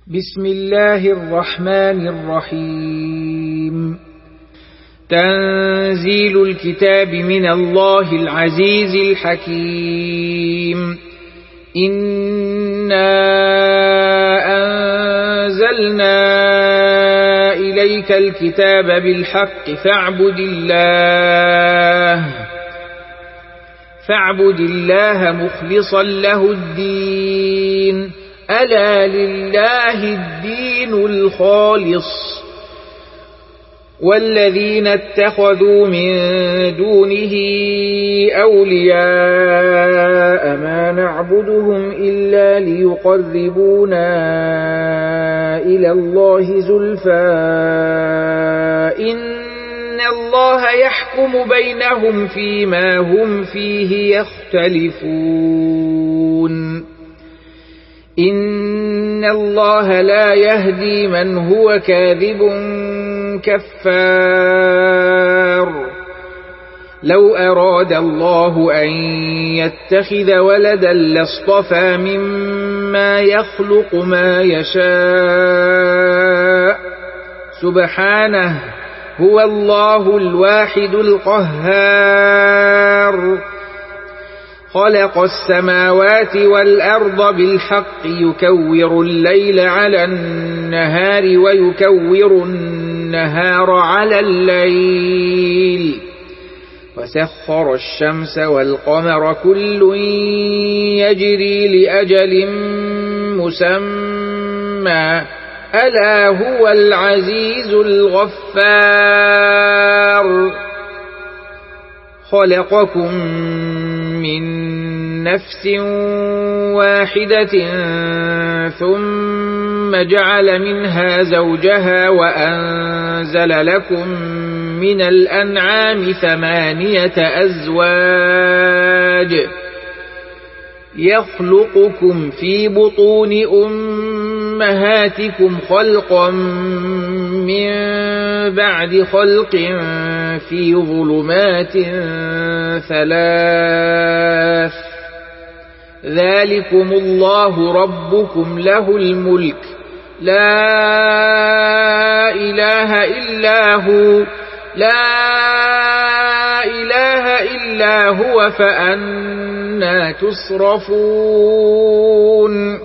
بسم الله الرحمن الرحيم. تنزيل الكتاب من الله العزيز الحكيم. إنا أنزلنا إليك الكتاب بالحق فاعبد الله مخلصا له الدين. ألا لله الدين الخالص. والذين اتخذوا من دونه أولياء ما نعبدهم إلا ليقربونا إلى الله زلفى إن الله يحكم بينهم فيما هم فيه يختلفون. إن الله لا يهدي من هو كاذب كفار. لو أراد الله أن يتخذ ولدا لاصطفى مما يخلق ما يشاء سبحانه هو الله الواحد القهار. خلق السماوات والأرض بالحق يكور الليل على النهار ويكور النهار على الليل وسخر الشمس والقمر كل يجري لأجل مسمى ألا هو العزيز الغفار. خلقكم من نفس واحدة ثم جعل منها زوجها وأنزل لكم من الأنعام 8 أزواج يخلقكم في بطون أمهاتكم خلقا من بعد خلق في ظلمات 3 ذلكم الله ربكم له الملك لا إله إلا هو فأنى تصرفون.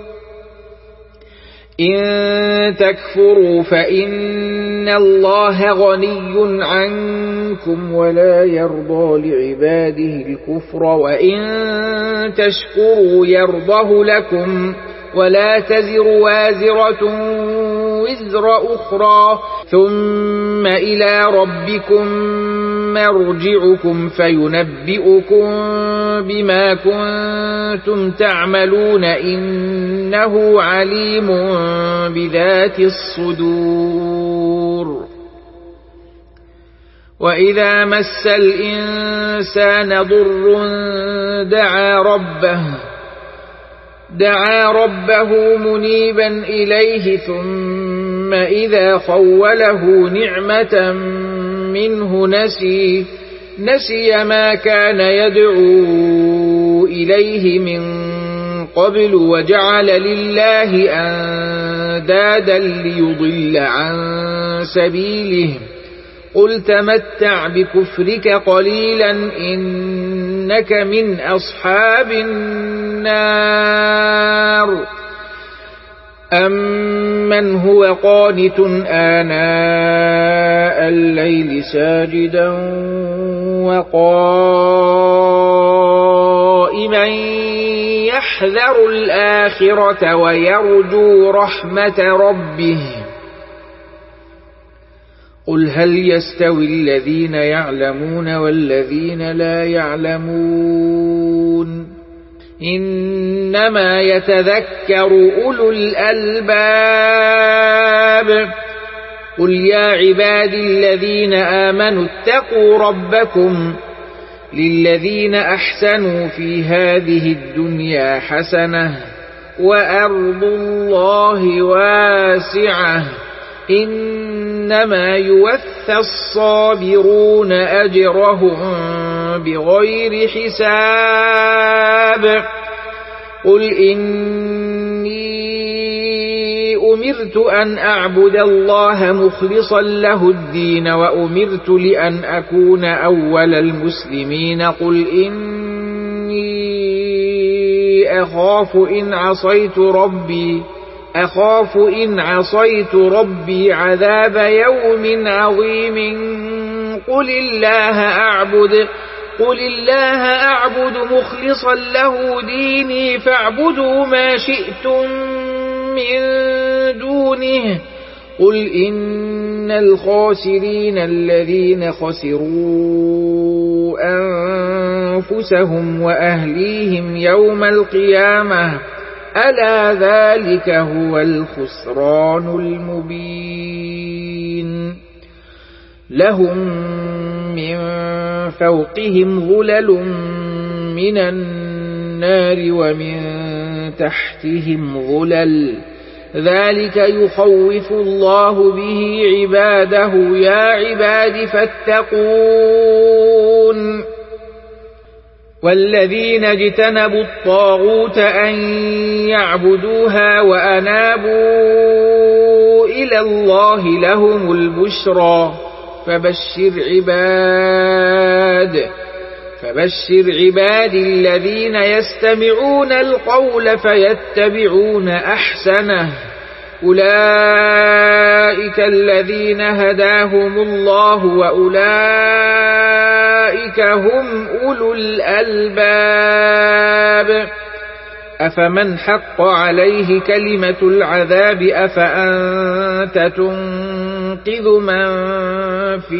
إن تكفروا فإن الله غني عنكم ولا يرضى لعباده الكفر وإن تشكروا يرضه لكم ولا تزر وازرة وزر أخرى ثم إلى ربكم مرجعكم فينبئكم بما كنتم تعملون إنه عليم بذات الصدور. وإذا مس الإنسان ضر دعا ربه منيبا إليه ثم إذا خوله نعمة منه نسي ما كان يدعو إليه من قبل وجعل لله أندادا ليضل عن سبيله. قل تمتع بكفرك قليلا إنك من أصحاب النار. أمن هو قانت آناء الليل ساجدا وقائما يحذر الآخرة ويرجو رحمة ربه. قل هل يستوي الذين يعلمون والذين لا يعلمون إنما يتذكر أولو الألباب. قل يا عبادي الذين آمنوا اتقوا ربكم للذين أحسنوا في هذه الدنيا حسنة وأرض الله واسعة إنما يوفى الصابرون أجرهم بغير حساب. قل إني أمرت أن أعبد الله مخلصا له الدين وأمرت لأن أكون أول المسلمين قل إني أخاف إن عصيت ربي عذاب يوم عظيم قل الله أعبد مخلصا له ديني فاعبدوا ما شئتم من دونه قل إن الخاسرين الذين خسروا أنفسهم وأهليهم يوم القيامة ألا ذلك هو الخسران المبين لهم من فوقهم ظلل من النار ومن تحتهم ظلل ذلك يخوف الله به عباده يا عباد فاتقون والذين اجتنبوا الطاغوت أن يعبدوها وأنابوا إلى الله لهم البشرى فبشر عبادي الذين يستمعون القول فيتبعون أحسنه أولئك الذين هداهم الله وأولئك هم أولو الألباب أفمن حق عليه كلمة العذاب أفأنت تنقذ من في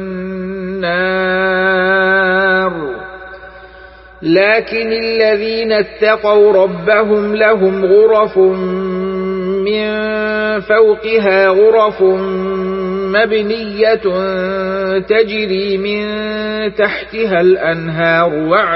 النار لكن الذين اتقوا ربهم لهم غرف من فوقها غرف مبنية تجري من تحتها الأنهار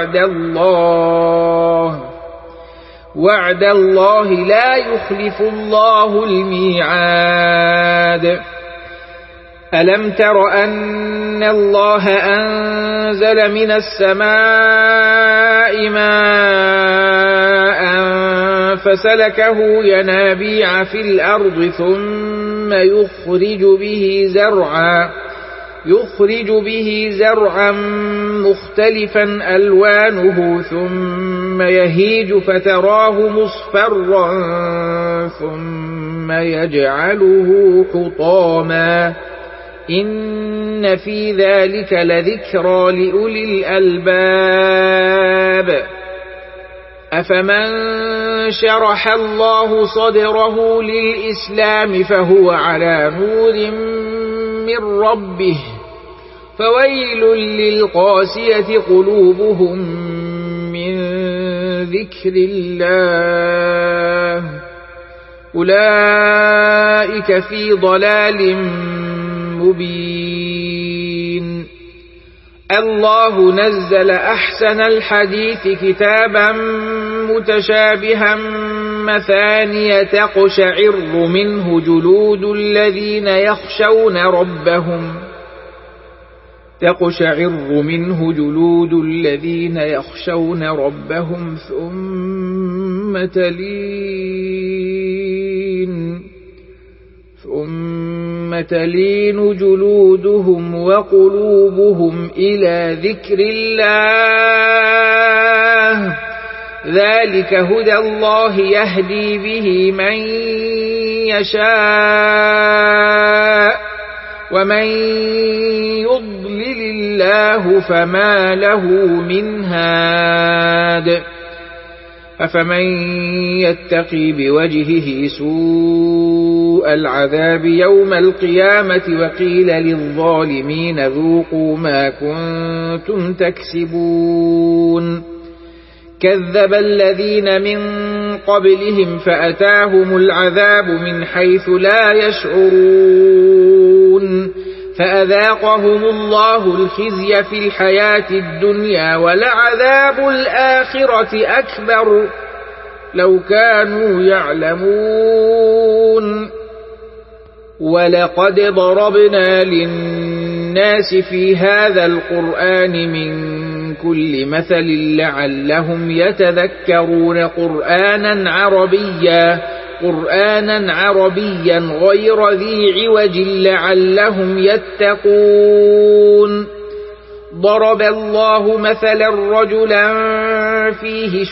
وعد الله لا يخلف الله الميعاد ألم تر أن الله أنزل من السماء ماء فسلكه ينابيع في الأرض ثم يخرج به زرعا مختلفا ألوانه ثم يهيج فتراه مصفرا ثم يجعله حطاما إن في ذلك لذكرى لأولي الألباب أفمن شرح الله صدره للإسلام فهو على نور من ربه فويل للقاسية قلوبهم من ذكر الله أولئك في ضلال مبين الله نزل أحسن الحديث كتابا متشابها مثانية تقشعر منه جلود الذين يخشون ربهم ثم تلين جلودهم وقلوبهم إلى ذكر الله ذلك هدى الله يهدي به من يشاء ومن يضلل الله فما له من هاد أفمن يتقي بوجهه سوء العذاب يوم القيامة وقيل للظالمين ذوقوا ما كنتم تكسبون كذب الذين من قبلهم فأتاهم العذاب من حيث لا يشعرون فأذاقهم الله الخزي في الحياة الدنيا ولعذاب الآخرة أكبر لو كانوا يعلمون ولقد ضربنا للناس في هذا القرآن من كل مثل لعلهم يتذكرون قرآنا عربيا قرآنا عربيا غير ذي عوج لعلهم يتقون ضرب الله مثلا رجلا فيه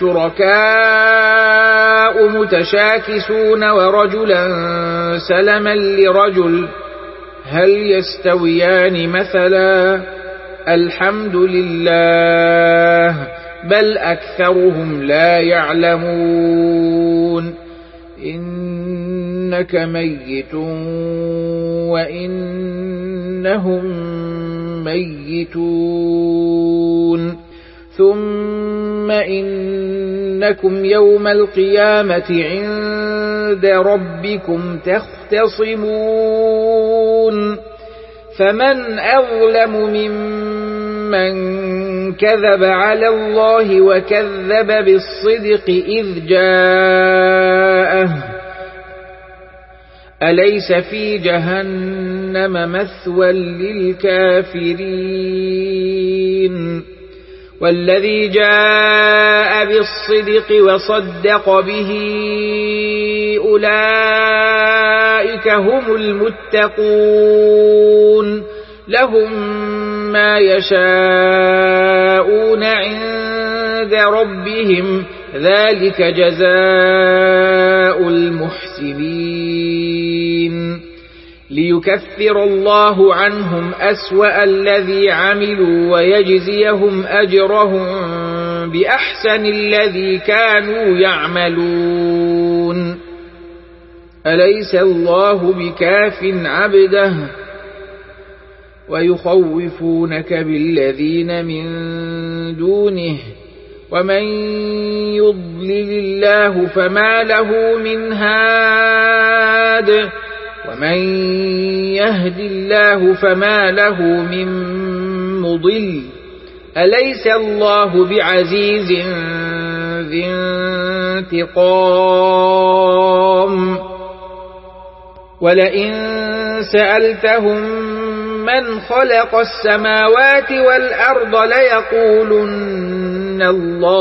شركاء متشاكسون ورجلا سلما لرجل هل يستويان مثلا الحمد لله بل أكثرهم لا يعلمون إنك ميت وإنهم ميتون ثم إنكم يوم القيامة عند ربكم تختصمون فمن أظلم ممن كذب على الله وكذب بالصدق إذ جاءه أليس في جهنم مثوى للكافرين والذي جاء بالصدق وصدق به أولئك هم المتقون لهم ما يشاءون عند ربهم ذلك جزاء المحسنين ليكفر الله عنهم أسوأ الذي عملوا ويجزيهم أجرهم بأحسن الذي كانوا يعملون أليس الله بكاف عبده ويخوفونك بالذين من دونه ومن يضلل الله فما له من هاد ومن يهد الله فما له من مضل أليس الله بعزيز ذي انتقام ولئن سألتهم من خلق السماوات والأرض ليقولن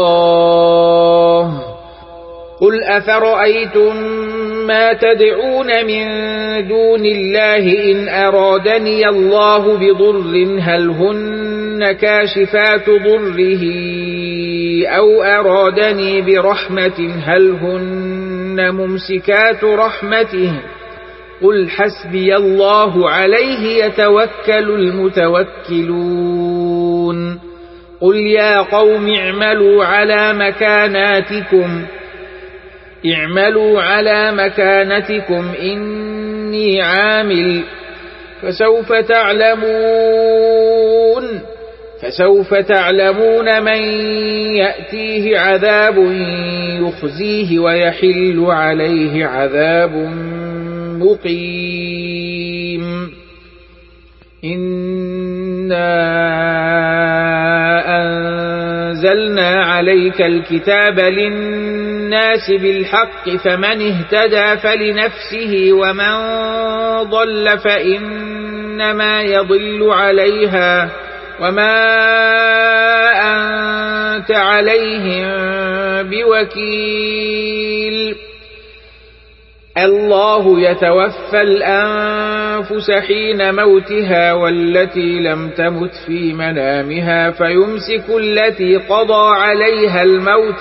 الله قل أفرأيتم ما تدعون من دون الله إن أرادني الله بضر هل هن كاشفات ضره أو أرادني برحمة هل هن ممسكات رحمته قل حسبي الله عليه يتوكل المتوكلون قل يا قوم اعملوا على مكانتكم إني عامل فسوف تعلمون من يأتيه عذاب يخزيه ويحل عليه عذاب مقيم إنا أنزلنا عليك الكتاب للناس بالحق فمن اهتدى فلنفسه ومن ضل فإنما يضل عليها وما أنت عليهم بوكيل الله يتوفى الأنفس حين موتها والتي لم تمت في منامها فيمسك التي قضى عليها الموت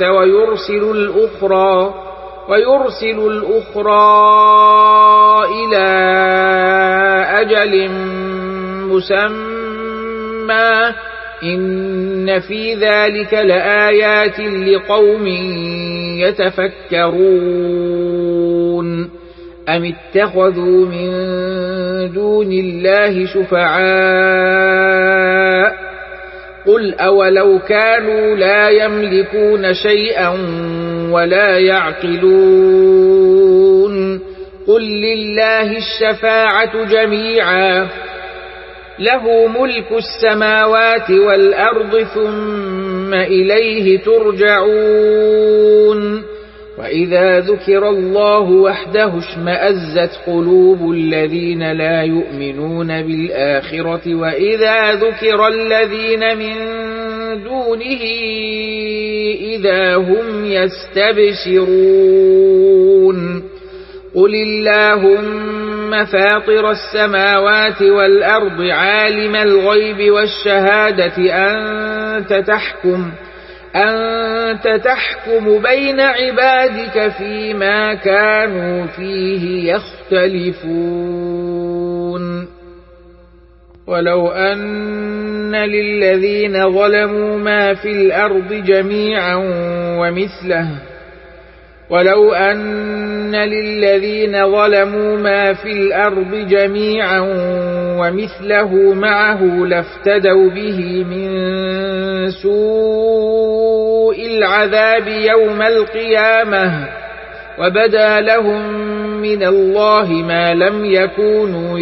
ويرسل الأخرى إلى أجل مسمى إن في ذلك لآيات لقوم يتفكرون أم اتخذوا من دون الله شفعاء قل أولو كانوا لا يملكون شيئا ولا يعقلون قل لله الشفاعة جميعا له ملك السماوات والأرض ثم إليه ترجعون وإذا ذكر الله وحده اشمأزت قلوب الذين لا يؤمنون بالآخرة وإذا ذكر الذين من دونه إذا هم يستبشرون قل اللهم فاطر السماوات والأرض عالم الغيب والشهادة أنت تحكم بين عبادك فيما كانوا فيه يختلفون ولو أن للذين ظلموا ما في الأرض جميعا ومثله معه لافتدوا به من سوء العذاب يوم القيامة وبدا لهم من الله ما لم يكونوا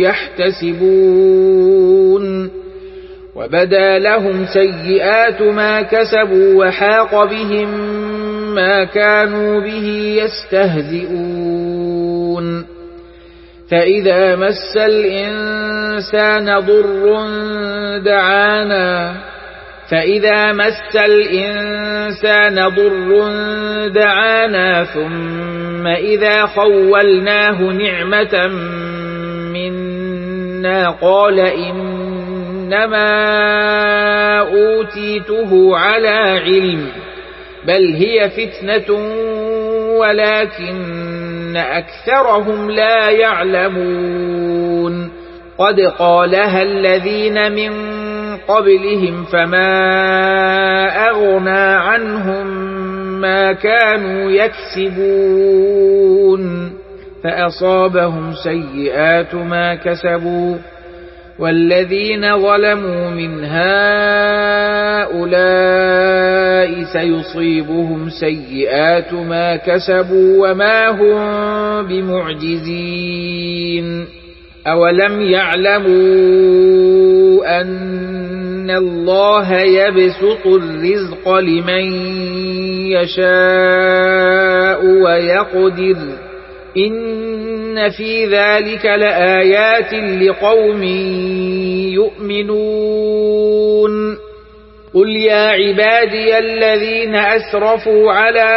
يحتسبون وبدا لهم سيئات ما كسبوا وحاق بهم ما كانوا به يستهزئون فإذا مس الإنسان ضر دعانا ثم إذا خولناه نعمة منا قال إنما أوتيته على علم بل هي فتنة ولكن أكثرهم لا يعلمون قد قالها الذين من قبلهم فما أغنى عنهم ما كانوا يكسبون فأصابهم سيئات ما كسبوا والذين ظلموا من هؤلاء سيصيبهم سيئات ما كسبوا وما هم بمعجزين أولم يعلموا أن الله يبسط الرزق لمن يشاء ويقدر إن في ذلك لآيات لقوم يؤمنون قل يا عبادي الذين أسرفوا على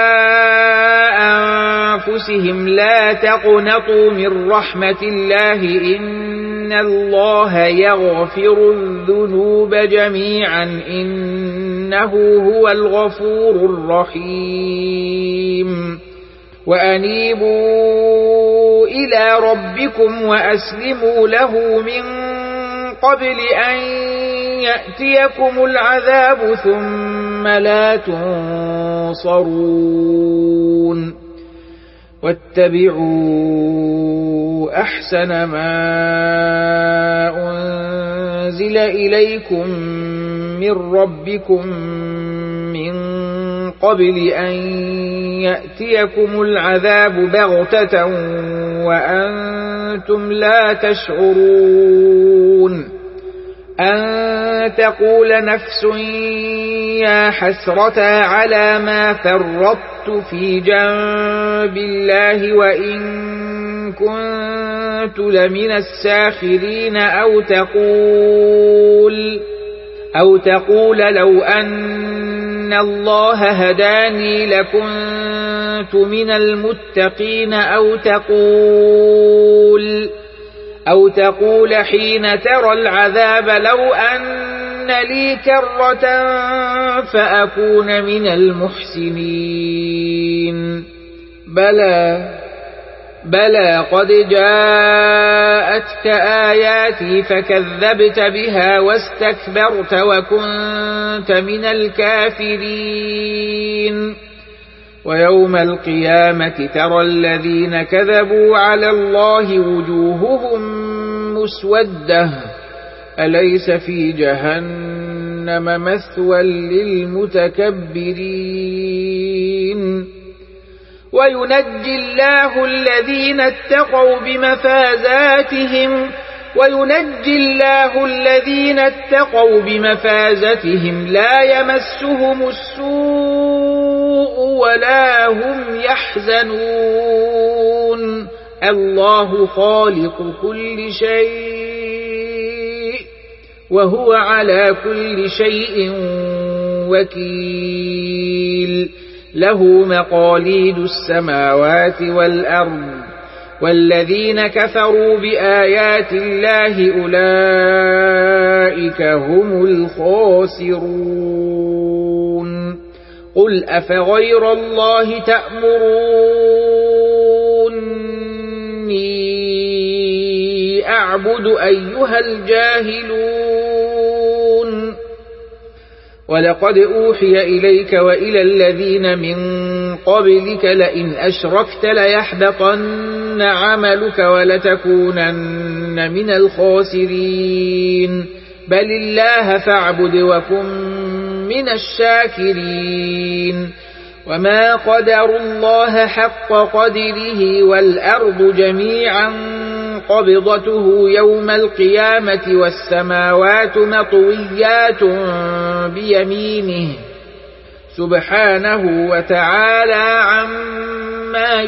أنفسهم لا تقنطوا من رحمة الله إن الله يغفر الذنوب جميعا إنه هو الغفور الرحيم وأنيبوا إلى ربكم وأسلموا له من قبل أن يأتيكم العذاب ثم لا تنصرون واتبعوا أحسن ما أنزل إليكم من ربكم من قبل أن يأتيكم العذاب بغتة وأنتم لا تشعرون أن تقول نفس يا حسرة على ما فرطت في جنب الله وإن كنت لمن الساخرين أو تقول لو أن الله هداني لكنت من المتقين أو تقول حين ترى العذاب لو أن لي كرة فأكون من المحسنين بلى قد جاءتك آياتي فكذبت بها واستكبرت وكنت من الكافرين ويوم القيامة ترى الذين كذبوا على الله وجوههم مسودة أليس في جهنم مثوى للمتكبرين وينجي الله الذين اتقوا بمفازتهم لا يمسهم السوء ولا هم يحزنون الله خالق كل شيء وهو على كل شيء وكيل له مقاليد السماوات والأرض والذين كفروا بآيات الله أولئك هم الخاسرون قل أفغير الله تأمروني أعبد أيها الجاهلون ولقد أوحي إليك وإلى الذين من قبلك لئن أشركت ليحبطن عملك ولتكونن من الخاسرين بل الله فاعبد وكن من الشاكرين وما قدروا الله حق قدره والأرض جميعا قبضته يوم القيامة والسماوات مطويات بيمينه سبحانه وتعالى عما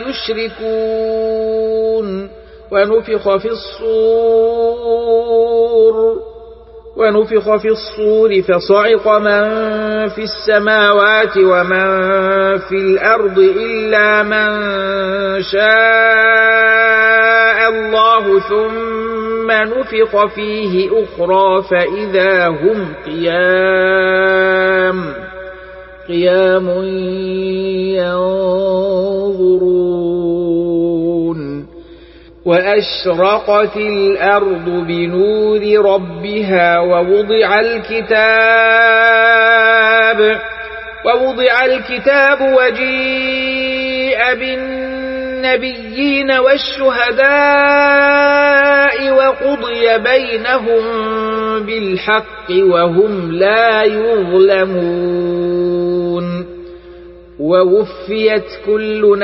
يشركون ونفخ في الصور فصعق من في السماوات ومن في الأرض إلا من شاء الله ثم نفخ فيه أخرى فإذا هم قيام ينظرون وأشرقت الأرض بنور ربها ووضع الكتاب وجيء بالنبيين والشهداء وقضي بينهم بالحق وهم لا يظلمون ووفيت كل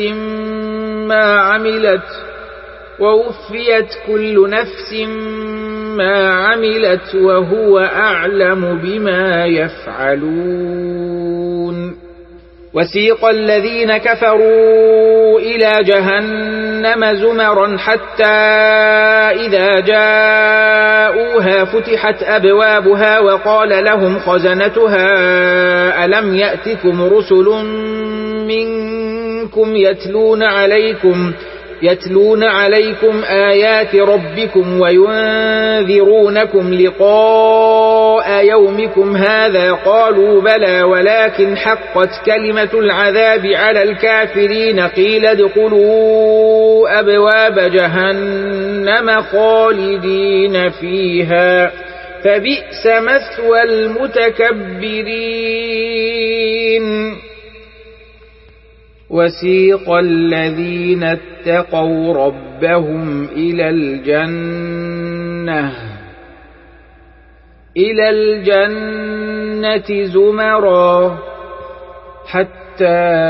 نفس ما عملت وهو أعلم بما يفعلون وسيق الذين كفروا إلى جهنم زمرا حتى إذا جاءوها فتحت أبوابها وقال لهم خزنتها ألم يأتكم رسل منكم يتلون عليكم آيات ربكم وينذرونكم لقاء يومكم هذا قالوا بلى ولكن حقت كلمة العذاب على الكافرين قيل ادخلوا أبواب جهنم خالدين فيها فبئس مثوى المتكبرين وسيق الذين اتقوا ربهم إلى الجنة زمرا حتى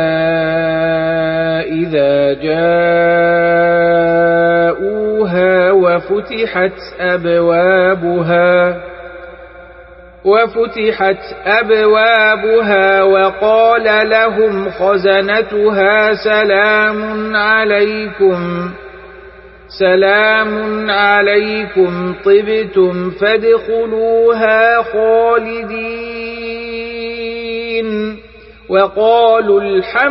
إذا جاءوها وفتحت أبوابها وقال لهم خزنتها سلام عليكم طبتم فادخلوها خالدين وقالوا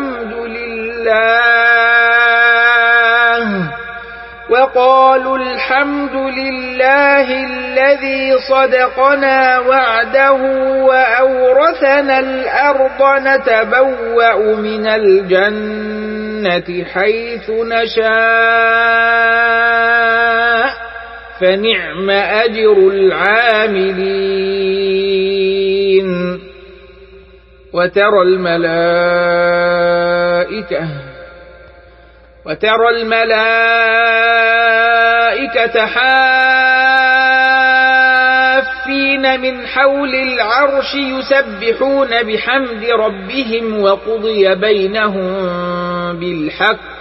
الحمد لله الذي صدقنا وعده وأورثنا الأرض نتبوأ من الجنة حيث نشاء فنعم أجر العاملين وترى الملائكة حافين من حول العرش يسبحون بحمد ربهم وقضي بينهم بالحق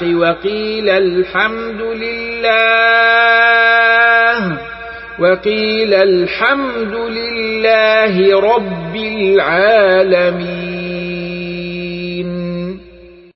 وقيل الحمد لله رب العالمين.